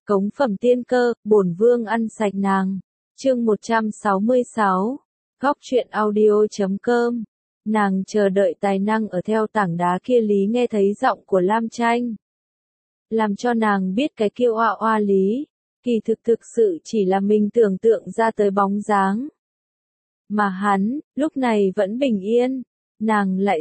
Cống phẩm tiên cơ, bổn vương ăn sạch nàng. Chương 166. Góc truyện audio.com. Nàng chờ đợi tài năng ở theo tảng đá kia Lý nghe thấy giọng của Lam Tranh. Làm cho nàng biết cái kiêu oa oa Lý, kỳ thực sự chỉ là mình tưởng tượng ra tới bóng dáng. Mà hắn, lúc này vẫn bình yên, nàng lại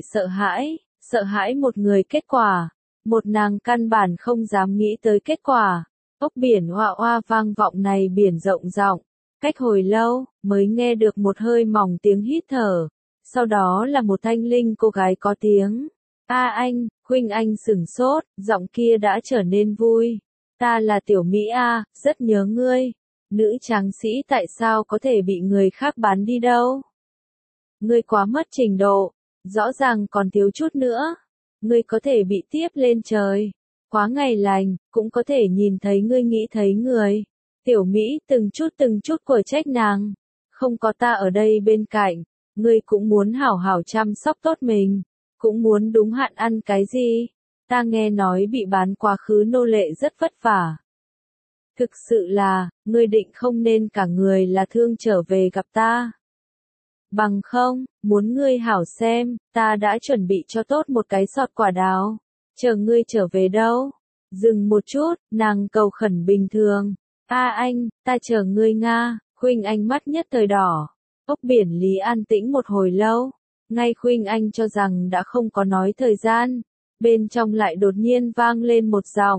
sợ hãi một người kết quả, một nàng căn bản không dám nghĩ tới kết quả. Ốc biển oa oa vang vọng này biển rộng rộng, cách hồi lâu, mới nghe được một hơi mỏng tiếng hít thở, sau đó là một thanh linh cô gái có tiếng. A anh, huynh anh sửng sốt, giọng kia đã trở nên vui. Ta là Tiểu Mỹ A, rất nhớ ngươi. Nữ tráng sĩ tại sao có thể bị người khác bán đi đâu? Ngươi quá mất trình độ, rõ ràng còn thiếu chút nữa. Ngươi có thể bị tiếp lên trời. Quá ngày lành, cũng có thể nhìn thấy ngươi nghĩ thấy người. Tiểu Mỹ từng chút của trách nàng. Không có ta ở đây bên cạnh, ngươi cũng muốn hảo hảo chăm sóc tốt mình. Cũng muốn đúng hạn ăn cái gì. Ta nghe nói bị bán quá khứ nô lệ rất vất vả. Thực sự là, ngươi định không nên cả người là thương trở về gặp ta. Bằng không, muốn ngươi hảo xem, ta đã chuẩn bị cho tốt một cái sọt quả đào. Chờ ngươi trở về đâu? Dừng một chút, nàng cầu khẩn bình thường. A anh, ta chờ ngươi Nga. Khuynh Anh mắt nhất thời đỏ. Ốc biển Lý an tĩnh một hồi lâu. Ngay Khuynh Anh cho rằng đã không có nói thời gian. Bên trong lại đột nhiên vang lên một giọng.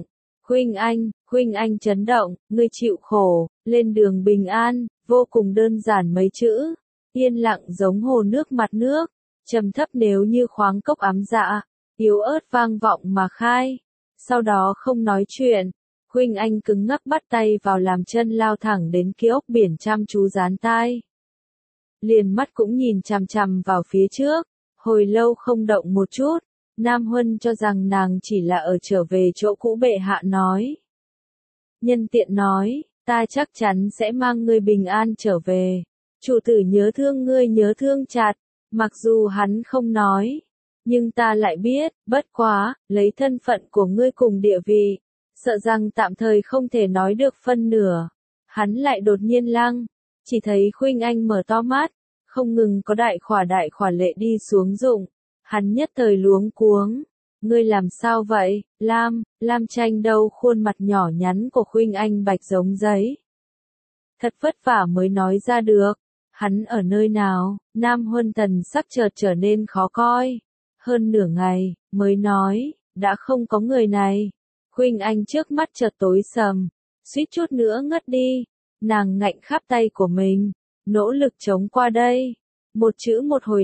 Khuynh Anh chấn động, ngươi chịu khổ, lên đường bình an, vô cùng đơn giản mấy chữ. Yên lặng giống hồ nước mặt nước, trầm thấp nếu như khoáng cốc ám dạ, yếu ớt vang vọng mà khai. Sau đó không nói chuyện, Khuynh Anh cứng ngắc bắt tay vào làm chân lao thẳng đến kia ốc biển chăm chú dán tai. Liền mắt cũng nhìn chằm chằm vào phía trước, hồi lâu không động một chút. Nam Huân cho rằng nàng chỉ là ở trở về chỗ cũ bệ hạ nói. Nhân tiện nói, ta chắc chắn sẽ mang ngươi bình an trở về. Chủ tử nhớ thương ngươi nhớ thương chặt, mặc dù hắn không nói. Nhưng ta lại biết, bất quá, lấy thân phận của ngươi cùng địa vị, sợ rằng tạm thời không thể nói được phân nửa. Hắn lại đột nhiên lăng, chỉ thấy Khuynh Anh mở to mắt, không ngừng có đại khỏa lệ đi xuống rụng. Hắn nhất thời luống cuống. Ngươi làm sao vậy, Lam Tranh đâu khuôn mặt nhỏ nhắn của Khuynh Anh bạch giống giấy. Thật vất vả mới nói ra được. Hắn ở nơi nào? Nam Huân thần sắc chợt trở nên khó coi. Hơn nửa ngày, mới nói, đã không có người này. Khuynh Anh trước mắt chợt tối sầm, suýt chút nữa ngất đi. Nàng ngạnh khắp tay của mình, nỗ lực chống qua đây. Một chữ một hồi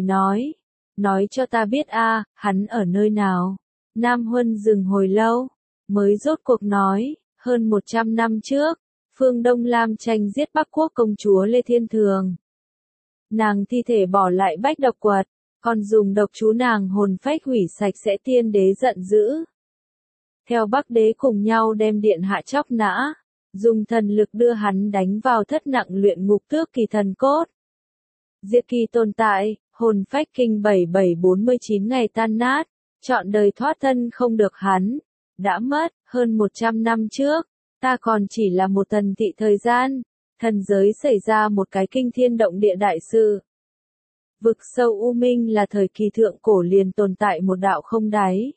nói cho ta biết a, hắn ở nơi nào. Nam Huân dừng hồi lâu, mới rốt cuộc nói, hơn 100 năm trước, phương Đông Lam Tranh giết Bắc Quốc công chúa Lê Thiên Thường. Nàng thi thể bỏ lại bách độc quật, còn dùng độc chú nàng hồn phách hủy sạch sẽ tiên đế giận dữ. Theo Bắc đế cùng nhau đem điện hạ chóc nã, dùng thần lực đưa hắn đánh vào thất nặng luyện ngục tước kỳ thần cốt. Diệt kỳ tồn tại, hồn phách kinh 7749 ngày tan nát, trọn đời thoát thân không được hắn. Đã mất, hơn 100 năm trước, ta còn chỉ là một thần thị thời gian, thần giới xảy ra một cái kinh thiên động địa đại sự. Vực sâu u minh là thời kỳ thượng cổ liền tồn tại một đạo không đáy.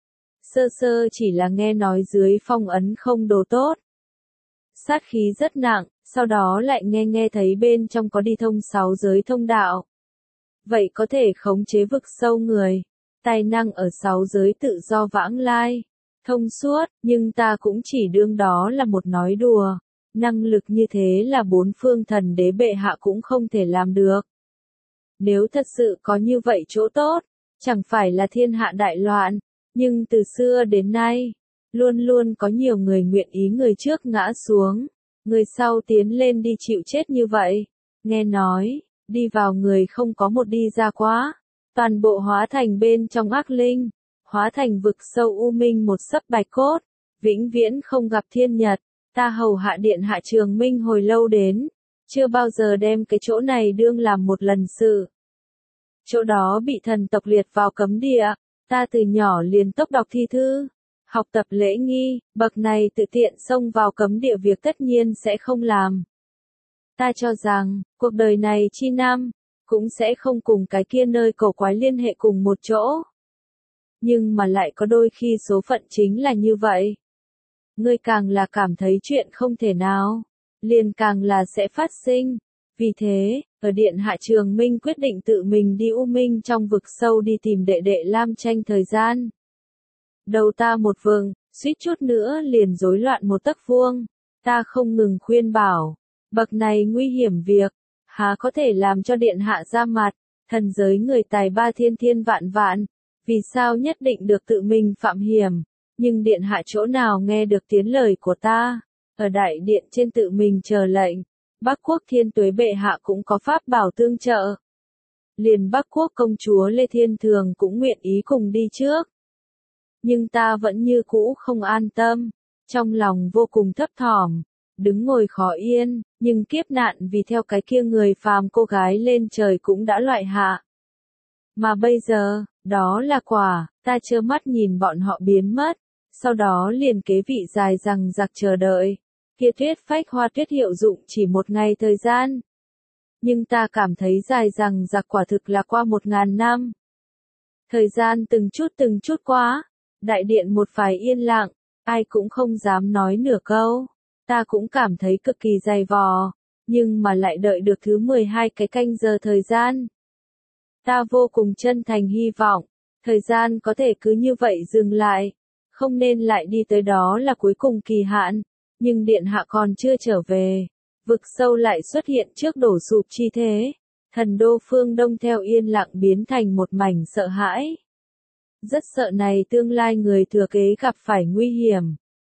Sơ chỉ là nghe nói dưới phong ấn không đồ tốt. Sát khí rất nặng, sau đó lại nghe thấy bên trong có đi thông 6 giới thông đạo. Vậy có thể khống chế vực sâu người, tài năng ở 6 giới tự do vãng lai, thông suốt, nhưng ta cũng chỉ đương đó là một nói đùa. Năng lực như thế là 4 phương thần đế bệ hạ cũng không thể làm được. Nếu thật sự có như vậy chỗ tốt, chẳng phải là thiên hạ đại loạn, nhưng từ xưa đến nay, luôn luôn có nhiều người nguyện ý người trước ngã xuống, người sau tiến lên đi chịu chết như vậy. Nghe nói, đi vào người không có một đi ra quá, toàn bộ hóa thành bên trong ác linh, hóa thành vực sâu u minh một sấp bạch cốt, vĩnh viễn không gặp thiên nhật. Ta hầu hạ điện hạ Trường Minh hồi lâu đến, chưa bao giờ đem cái chỗ này đương làm một lần sự. Chỗ đó bị thần tộc liệt vào cấm địa, ta từ nhỏ liền tốc đọc thi thư, học tập lễ nghi, bậc này tự tiện xông vào cấm địa việc tất nhiên sẽ không làm. Ta cho rằng, cuộc đời này chi nam, cũng sẽ không cùng cái kia nơi cổ quái liên hệ cùng một chỗ. Nhưng mà lại có đôi khi số phận chính là như vậy. Ngươi càng là cảm thấy chuyện không thể nào, liền càng là sẽ phát sinh. Vì thế, ở điện hạ Trường Minh quyết định tự mình đi U Minh trong vực sâu đi tìm đệ đệ Lam Tranh thời gian. Đầu ta một vừng, suýt chút nữa liền rối loạn một tấc vuông. Ta không ngừng khuyên bảo, bậc này nguy hiểm việc, há có thể làm cho điện hạ ra mặt, thần giới người tài ba thiên thiên vạn vạn, vì sao nhất định được tự mình phạm hiểm, nhưng điện hạ chỗ nào nghe được tiếng lời của ta, ở đại điện trên tự mình chờ lệnh, Bắc Quốc Thiên Tuế bệ hạ cũng có pháp bảo tương trợ. Liền Bắc Quốc công chúa Lê Thiên Thường cũng nguyện ý cùng đi trước. Nhưng ta vẫn như cũ không an tâm, trong lòng vô cùng thấp thỏm, đứng ngồi khó yên, nhưng kiếp nạn vì theo cái kia người phàm cô gái lên trời cũng đã loại hạ. Mà bây giờ, đó là quả, ta trơ mắt nhìn bọn họ biến mất, sau đó liền kế vị dài rằng giặc chờ đợi. Kia tuyết phách hoa tuyết hiệu dụng chỉ một ngày thời gian. Nhưng ta cảm thấy dài rằng giặc quả thực là qua 1000 năm. Thời gian từng chút qua, đại điện một phái yên lặng, ai cũng không dám nói nửa câu. Ta cũng cảm thấy cực kỳ dày vò, nhưng mà lại đợi được thứ 12 cái canh giờ thời gian. Ta vô cùng chân thành hy vọng, thời gian có thể cứ như vậy dừng lại, không nên lại đi tới đó là cuối cùng kỳ hạn, nhưng điện hạ còn chưa trở về, vực sâu lại xuất hiện trước đổ sụp chi thế, thần đô phương Đông theo yên lặng biến thành một mảnh sợ hãi. Rất sợ này tương lai người thừa kế gặp phải nguy hiểm.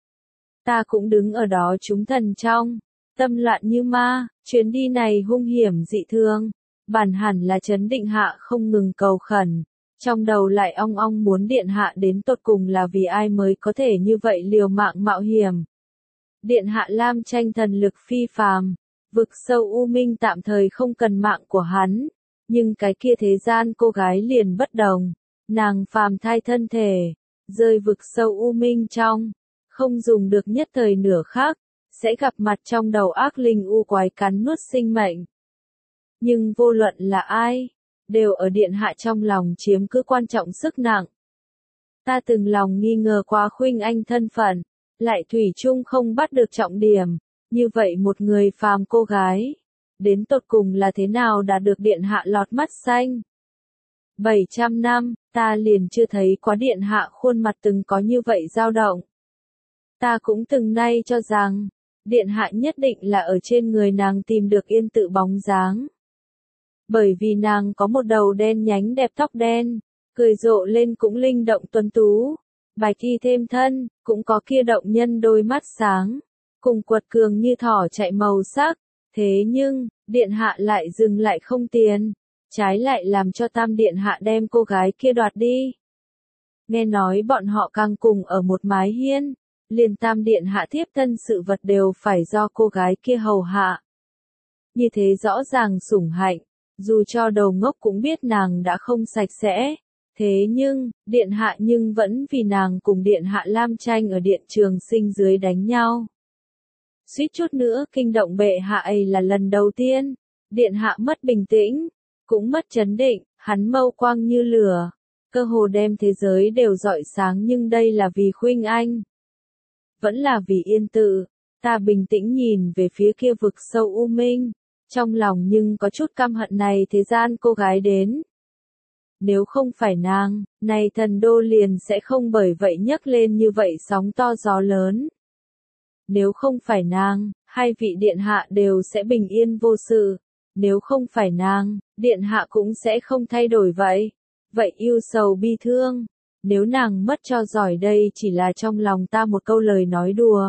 Ta cũng đứng ở đó chúng thần trong, tâm loạn như ma, chuyến đi này hung hiểm dị thường, bản hẳn là trấn định hạ không ngừng cầu khẩn, trong đầu lại ong ong muốn điện hạ đến tột cùng là vì ai mới có thể như vậy liều mạng mạo hiểm. Điện hạ Lam Tranh thần lực phi phàm, vực sâu U Minh tạm thời không cần mạng của hắn, nhưng cái kia thế gian cô gái liền bất đồng, nàng phàm thai thân thể, rơi vực sâu U Minh trong, không dùng được nhất thời nửa khắc, sẽ gặp mặt trong đầu ác linh u quái cắn nuốt sinh mệnh. Nhưng vô luận là ai, đều ở điện hạ trong lòng chiếm cứ quan trọng sức nặng. Ta từng lòng nghi ngờ quá Khuynh Anh thân phận, lại thủy chung không bắt được trọng điểm, như vậy một người phàm cô gái, đến tột cùng là thế nào đã được điện hạ lọt mắt xanh. 700 năm, ta liền chưa thấy quá điện hạ khuôn mặt từng có như vậy dao động. Ta cũng từng nay cho rằng, điện hạ nhất định là ở trên người nàng tìm được yên tự bóng dáng. Bởi vì nàng có một đầu đen nhánh đẹp tóc đen, cười rộ lên cũng linh động tuấn tú, bạch y thêm thân, cũng có kia động nhân đôi mắt sáng, cùng quật cường như thỏ chạy màu sắc, thế nhưng, điện hạ lại dừng lại không tiền, trái lại làm cho tam điện hạ đem cô gái kia đoạt đi. Nghe nói bọn họ càng cùng ở một mái hiên, liền tam điện hạ thiếp thân sự vật đều phải do cô gái kia hầu hạ. Như thế rõ ràng sủng hạnh, dù cho đầu ngốc cũng biết nàng đã không sạch sẽ, thế nhưng, điện hạ nhưng vẫn vì nàng cùng điện hạ Lam Tranh ở điện Trường Sinh dưới đánh nhau. Suýt chút nữa kinh động bệ hạ ấy là lần đầu tiên, điện hạ mất bình tĩnh, cũng mất chấn định, hắn mâu quang như lửa, cơ hồ đem thế giới đều rọi sáng nhưng đây là vì Khuynh Anh. Vẫn là vì yên tự, ta bình tĩnh nhìn về phía kia vực sâu U Minh, trong lòng nhưng có chút căm hận này thế gian cô gái đến. Nếu không phải nàng, này thần đô liền sẽ không bởi vậy nhấc lên như vậy sóng to gió lớn. Nếu không phải nàng, hai vị điện hạ đều sẽ bình yên vô sự. Nếu không phải nàng, điện hạ cũng sẽ không thay đổi vậy. Vậy yêu sầu bi thương. Nếu nàng mất cho giỏi đây chỉ là trong lòng ta một câu lời nói đùa.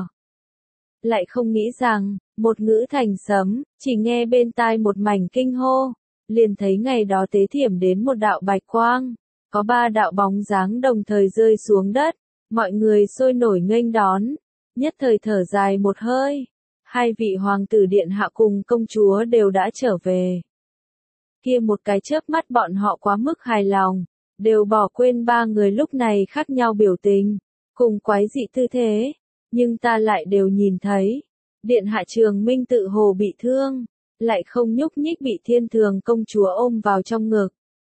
Lại không nghĩ rằng, một ngữ thành sấm, chỉ nghe bên tai một mảnh kinh hô. Liền thấy ngày đó tế thiểm đến một đạo bạch quang. Có 3 đạo bóng dáng đồng thời rơi xuống đất. Mọi người sôi nổi nghênh đón. Nhất thời thở dài một hơi. Hai vị hoàng tử điện hạ cùng công chúa đều đã trở về. Kia một cái chớp mắt bọn họ quá mức hài lòng. Đều bỏ quên 3 người lúc này khác nhau biểu tình. cùng quái dị tư thế, nhưng ta lại đều nhìn thấy. Điện hạ Trường Minh tự hồ bị thương, lại không nhúc nhích bị Thiên Thường công chúa ôm vào trong ngực.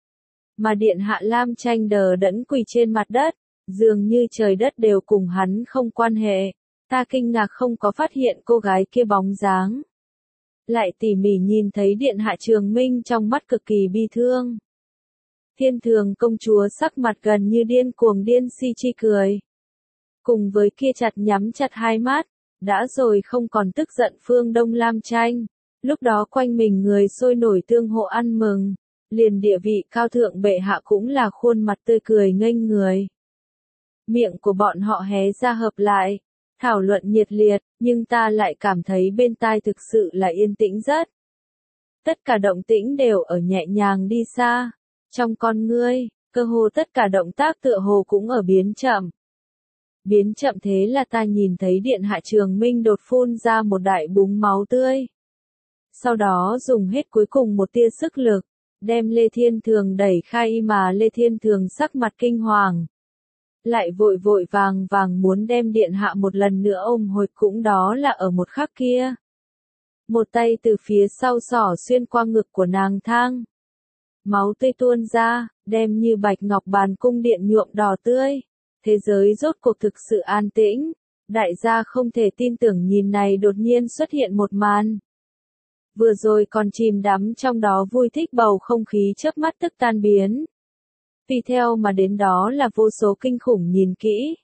Mà điện hạ Lam Tranh đờ đẫn quỳ trên mặt đất, dường như trời đất đều cùng hắn không quan hệ. Ta kinh ngạc không có phát hiện cô gái kia bóng dáng. Lại tỉ mỉ nhìn thấy điện hạ Trường Minh trong mắt cực kỳ bi thương. Thiên Thường công chúa sắc mặt gần như điên cuồng điên si chi cười. Cùng với kia nhắm chặt hai mắt, đã rồi không còn tức giận Phương Đông Lam Tranh. Lúc đó quanh mình người sôi nổi tương hộ ăn mừng, liền địa vị cao thượng bệ hạ cũng là khuôn mặt tươi cười nghênh người. Miệng của bọn họ hé ra hợp lại, thảo luận nhiệt liệt, nhưng ta lại cảm thấy bên tai thực sự là yên tĩnh rất. Tất cả động tĩnh đều ở nhẹ nhàng đi xa, trong con ngươi, cơ hồ tất cả động tác tựa hồ cũng ở biến chậm. Biến chậm thế là ta nhìn thấy điện hạ Trường Minh đột phun ra một đại búng máu tươi. Sau đó dùng hết cuối cùng một tia sức lực, đem Lê Thiên Thường đẩy khai mà Lê Thiên Thường sắc mặt kinh hoàng. Lại vội vội vàng vàng muốn đem điện hạ một lần nữa ôm hồi cũng đó là ở một khắc kia. Một tay từ phía sau xỏ xuyên qua ngực của nàng thang. Máu tươi tuôn ra, đem như bạch ngọc bàn cung điện nhuộm đỏ tươi. Thế giới rốt cuộc thực sự an tĩnh. Đại gia không thể tin tưởng nhìn này đột nhiên xuất hiện một màn. Vừa rồi còn chìm đắm trong đó vui thích bầu không khí chớp mắt tức tan biến. Tùy theo mà đến đó là vô số kinh khủng nhìn kỹ.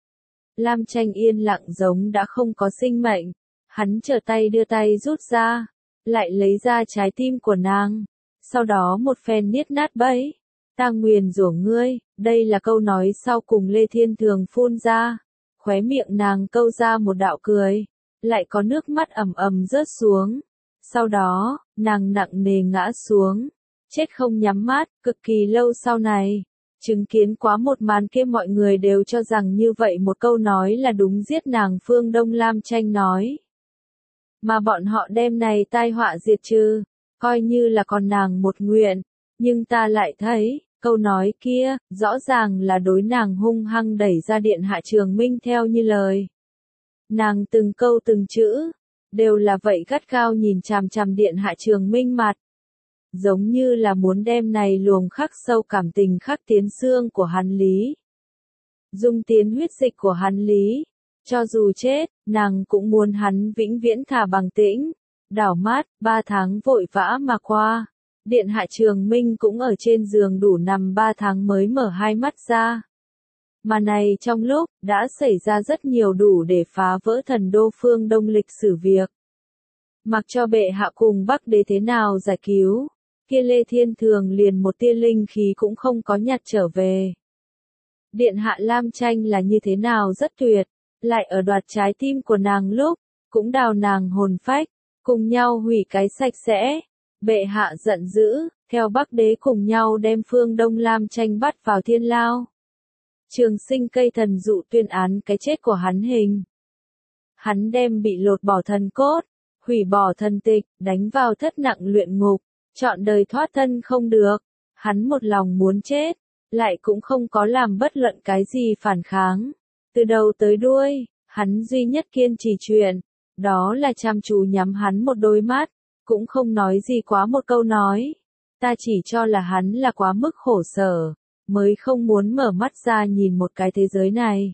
Lam Tranh yên lặng giống đã không có sinh mệnh. Hắn trở tay đưa tay rút ra, lại lấy ra trái tim của nàng. Sau đó một phen niết nát bấy. Ta nguyền rủa ngươi, đây là câu nói sau cùng Lê Thiên Thường phun ra. Khóe miệng nàng câu ra một đạo cười, lại có nước mắt ầm ầm rớt xuống. Sau đó, nàng nặng nề ngã xuống, chết không nhắm mắt, cực kỳ lâu sau này. Chứng kiến quá một màn kia mọi người đều cho rằng như vậy một câu nói là đúng giết nàng Phương Đông Lam Tranh nói. Mà bọn họ đem này tai họa diệt trừ, coi như là còn nàng một nguyện. Nhưng ta lại thấy, câu nói kia, rõ ràng là đối nàng hung hăng đẩy ra điện hạ Trường Minh theo như lời. Nàng từng câu từng chữ, đều là vậy gắt gao nhìn chằm chằm điện hạ Trường Minh mặt. Giống như là muốn đem này luồng khắc sâu cảm tình khắc tiến xương của hắn lý. Dung tiến huyết dịch của hắn lý. Cho dù chết, nàng cũng muốn hắn vĩnh viễn thả bằng tĩnh. Đảo mắt, 3 tháng vội vã mà qua. Điện hạ Trường Minh cũng ở trên giường đủ nằm 3 tháng mới mở hai mắt ra. Mà này trong lúc, đã xảy ra rất nhiều đủ để phá vỡ thần đô Phương Đông lịch sử việc. Mặc cho bệ hạ cùng Bắc Đế thế nào giải cứu, kia Lê Thiên Thường liền một tia linh khí cũng không có nhặt trở về. Điện hạ Lam Tranh là như thế nào rất tuyệt, lại ở đoạt trái tim của nàng lúc, cũng đào nàng hồn phách, cùng nhau hủy cái sạch sẽ. Bệ hạ giận dữ, theo Bắc Đế cùng nhau đem Phương Đông Lam Tranh bắt vào thiên lao. Trường Sinh cây thần dụ tuyên án cái chết của hắn hình. Hắn đem bị lột bỏ thần cốt, hủy bỏ thần tịch, đánh vào thất nặng luyện ngục, chọn đời thoát thân không được. Hắn một lòng muốn chết, lại cũng không có làm bất luận cái gì phản kháng. Từ đầu tới đuôi, hắn duy nhất kiên trì chuyện, đó là chăm chú nhắm hắn một đôi mắt, cũng không nói gì quá một câu nói. Ta chỉ cho là hắn là quá mức khổ sở, mới không muốn mở mắt ra nhìn một cái thế giới này.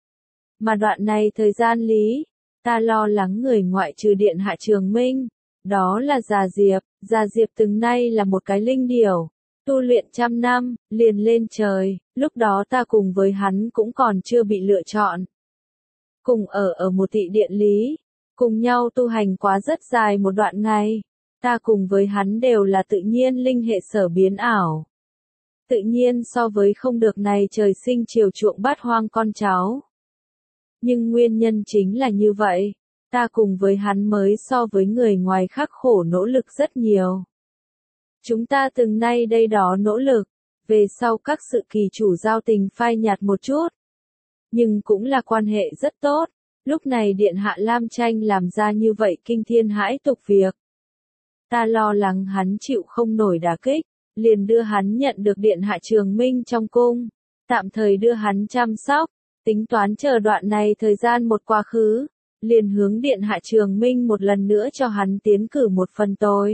Mà đoạn này thời gian lý, ta lo lắng người ngoại trừ điện hạ Trường Minh, đó là Già Diệp. Già Diệp từng nay là một cái linh điểu, tu luyện 100 năm, liền lên trời, lúc đó ta cùng với hắn cũng còn chưa bị lựa chọn. Cùng ở một thị điện lý, cùng nhau tu hành quá rất dài một đoạn ngày, ta cùng với hắn đều là tự nhiên linh hệ sở biến ảo. Tự nhiên so với không được này trời sinh chiều chuộng bát hoang con cháu. Nhưng nguyên nhân chính là như vậy, ta cùng với hắn mới so với người ngoài khắc khổ nỗ lực rất nhiều. Chúng ta từng nay đây đó nỗ lực, về sau các sự kỳ chủ giao tình phai nhạt một chút. Nhưng cũng là quan hệ rất tốt, lúc này điện hạ Lam Tranh làm ra như vậy kinh thiên hãi tục việc. Ta lo lắng hắn chịu không nổi đả kích, liền đưa hắn nhận được điện hạ Trường Minh trong cung, tạm thời đưa hắn chăm sóc, Tính toán chờ đoạn này thời gian một quá khứ, liền hướng điện hạ Trường Minh một lần nữa cho hắn tiến cử một phần tôi.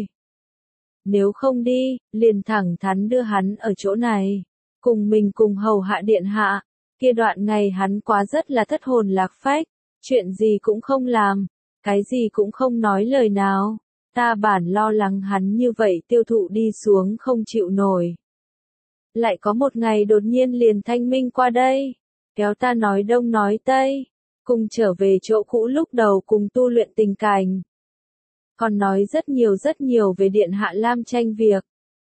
Nếu không đi, liền thẳng thắn đưa hắn ở chỗ này, cùng mình cùng hầu hạ điện hạ. Kia đoạn ngày hắn quá rất là thất hồn lạc phách, chuyện gì cũng không làm, cái gì cũng không nói lời nào. Ta bản lo lắng hắn như vậy tiêu thụ đi xuống không chịu nổi. Lại có một ngày đột nhiên liền thanh minh qua đây, kéo ta nói đông nói tây, cùng trở về chỗ cũ lúc đầu cùng tu luyện tình cảnh. Còn nói rất nhiều về Điện Hạ Lam Tranh việc.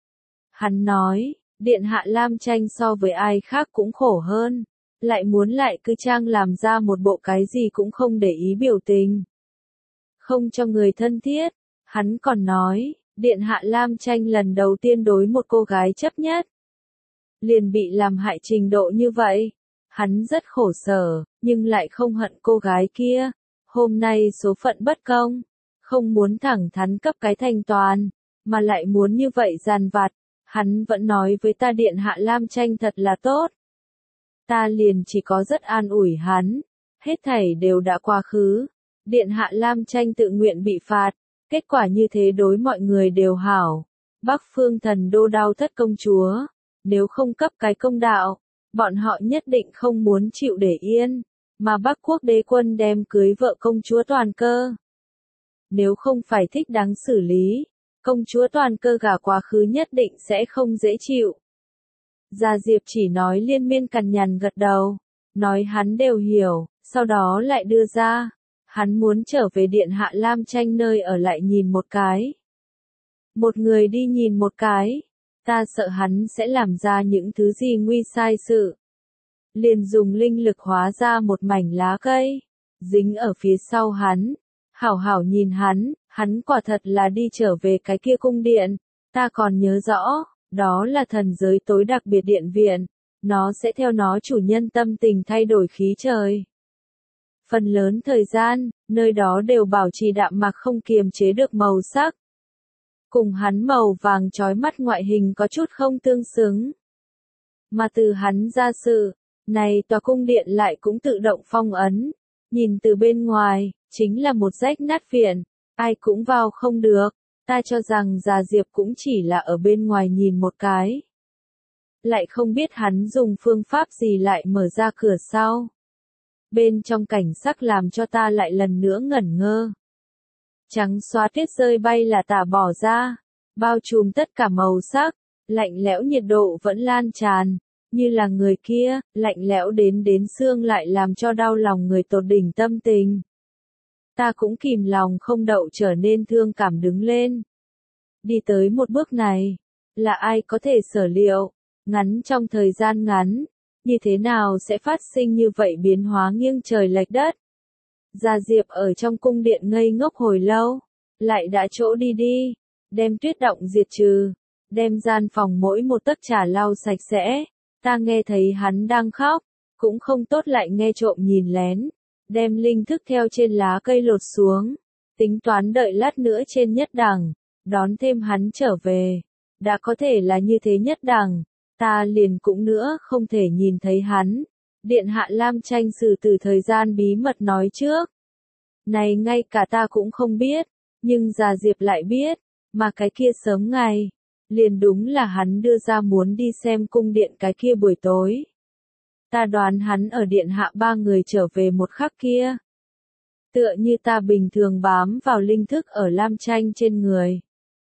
Hắn nói, Điện Hạ Lam Tranh so với ai khác cũng khổ hơn, lại muốn lại cứ trang làm ra một bộ cái gì cũng không để ý biểu tình. Không cho người thân thiết, hắn còn nói, Điện Hạ Lam Tranh lần đầu tiên đối một cô gái chấp nhất. Liền bị làm hại trình độ như vậy. Hắn rất khổ sở, nhưng lại không hận cô gái kia. Hôm nay số phận bất công, không muốn thẳng thắn cấp cái thanh toàn, mà lại muốn như vậy giàn vặt. Hắn vẫn nói với ta Điện Hạ Lam Tranh thật là tốt. Ta liền chỉ có rất an ủi hắn, hết thảy đều đã quá khứ. Điện Hạ Lam Tranh tự nguyện bị phạt, kết quả như thế đối mọi người đều hảo. Bắc Phương Thần Đô đau thất công chúa, nếu không cấp cái công đạo, bọn họ nhất định không muốn chịu để yên, mà Bắc Quốc đế quân đem cưới vợ công chúa Toàn Cơ. Nếu không phải thích đáng xử lý, công chúa Toàn Cơ gả quá khứ nhất định sẽ không dễ chịu. Gia Diệp chỉ nói liên miên cằn nhằn gật đầu, nói hắn đều hiểu, sau đó lại đưa ra, hắn muốn trở về Điện Hạ Lam Tranh nơi ở lại nhìn một cái. Một người đi nhìn một cái, ta sợ hắn sẽ làm ra những thứ gì nguy sai sự. Liền dùng linh lực hóa ra một mảnh lá cây, dính ở phía sau hắn, hảo hảo nhìn hắn quả thật là đi trở về cái kia cung điện, ta còn nhớ rõ, đó là thần giới tối đặc biệt điện viện, nó sẽ theo nó chủ nhân tâm tình thay đổi khí trời. Phần lớn thời gian, nơi đó đều bảo trì đạm mạc không kiềm chế được màu sắc. Cùng hắn màu vàng chói mắt ngoại hình có chút không tương xứng. Mà từ hắn ra sự, này tòa cung điện lại cũng tự động phong ấn, nhìn từ bên ngoài, chính là một rách nát viện, ai cũng vào không được, ta cho rằng Già Diệp cũng chỉ là ở bên ngoài nhìn một cái. Lại không biết hắn dùng phương pháp gì lại mở ra cửa sau. Bên trong cảnh sắc làm cho ta lại lần nữa ngẩn ngơ. Trắng xóa tuyết rơi bay là tả bỏ ra, bao trùm tất cả màu sắc, lạnh lẽo nhiệt độ vẫn lan tràn, như là người kia, lạnh lẽo đến xương lại làm cho đau lòng người tột đỉnh tâm tình. Ta cũng kìm lòng không đậu trở nên thương cảm đứng lên. Đi tới một bước này, là ai có thể sở liệu, ngắn trong thời gian ngắn, như thế nào sẽ phát sinh như vậy biến hóa nghiêng trời lệch đất. Gia Diệp ở trong cung điện ngây ngốc hồi lâu, lại đã chỗ đi, đem tuyết động diệt trừ, đem gian phòng mỗi một tấc trà lau sạch sẽ. Ta nghe thấy hắn đang khóc, cũng không tốt lại nghe trộm nhìn lén, đem linh thức theo trên lá cây lột xuống, tính toán đợi lát nữa trên nhất đẳng, đón thêm hắn trở về. Đã có thể là như thế nhất đẳng, ta liền cũng nữa không thể nhìn thấy hắn. Điện Hạ Lam Tranh xử từ thời gian bí mật nói trước. Này ngay cả ta cũng không biết, nhưng Già Diệp lại biết, mà cái kia sớm ngày, liền đúng là hắn đưa ra muốn đi xem cung điện cái kia buổi tối. Ta đoán hắn ở Điện Hạ ba người trở về một khắc kia. Tựa như ta bình thường bám vào linh thức ở Lam Tranh trên người.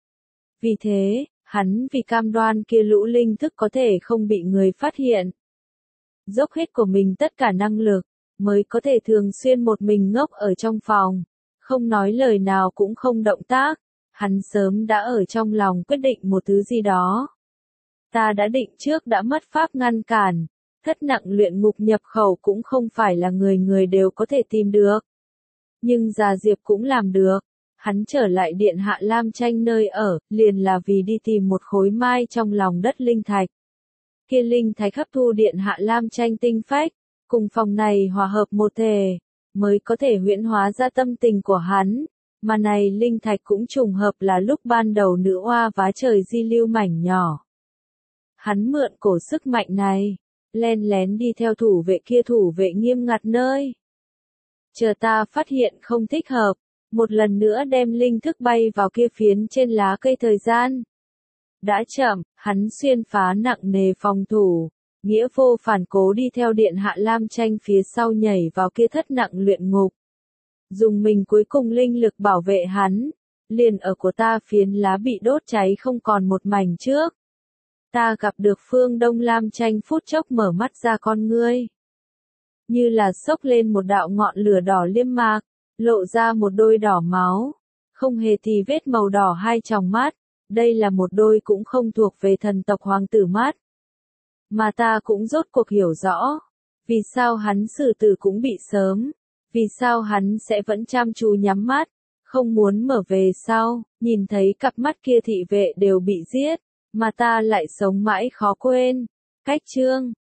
Vì thế, hắn vì cam đoan kia lũ linh thức có thể không bị người phát hiện. Dốc hết của mình tất cả năng lực, mới có thể thường xuyên một mình ngốc ở trong phòng, không nói lời nào cũng không động tác. Hắn sớm đã ở trong lòng quyết định một thứ gì đó. Ta đã định trước đã mất pháp ngăn cản, thất nặng luyện ngục nhập khẩu cũng không phải là người người đều có thể tìm được. Nhưng Già Diệp cũng làm được, hắn trở lại Điện Hạ Lam Tranh nơi ở, liền là vì đi tìm một khối mai trong lòng đất linh thạch. Kia linh thạch hấp thu Điện Hạ Lam Tranh tinh phách, cùng phòng này hòa hợp một thể, mới có thể huyễn hóa ra tâm tình của hắn. Mà này linh thạch cũng trùng hợp là lúc ban đầu nữ oa vá trời di lưu mảnh nhỏ. Hắn mượn cổ sức mạnh này, len lén đi theo thủ vệ nghiêm ngặt nơi. Chờ ta phát hiện không thích hợp, một lần nữa đem linh thức bay vào kia phiến trên lá cây thời gian. Đã chậm, hắn xuyên phá nặng nề phòng thủ, nghĩa vô phản cố đi theo điện hạ Lam Tranh phía sau nhảy vào kia thất nặng luyện ngục. Dùng mình cuối cùng linh lực bảo vệ hắn, liền ở của ta phiến lá bị đốt cháy không còn một mảnh trước. Ta gặp được Phương Đông Lam Tranh phút chốc mở mắt ra con ngươi. Như là xốc lên một đạo ngọn lửa đỏ liêm mạc, lộ ra một đôi đỏ máu, không hề tì vết màu đỏ hai tròng mắt, đây là một đôi cũng không thuộc về thần tộc hoàng tử mắt. Mà ta cũng rốt cuộc hiểu rõ, vì sao hắn xử tử cũng bị sớm, vì sao hắn sẽ vẫn chăm chú nhắm mắt, không muốn mở về sau, nhìn thấy cặp mắt kia thị vệ đều bị giết, mà ta lại sống mãi khó quên. Cách chương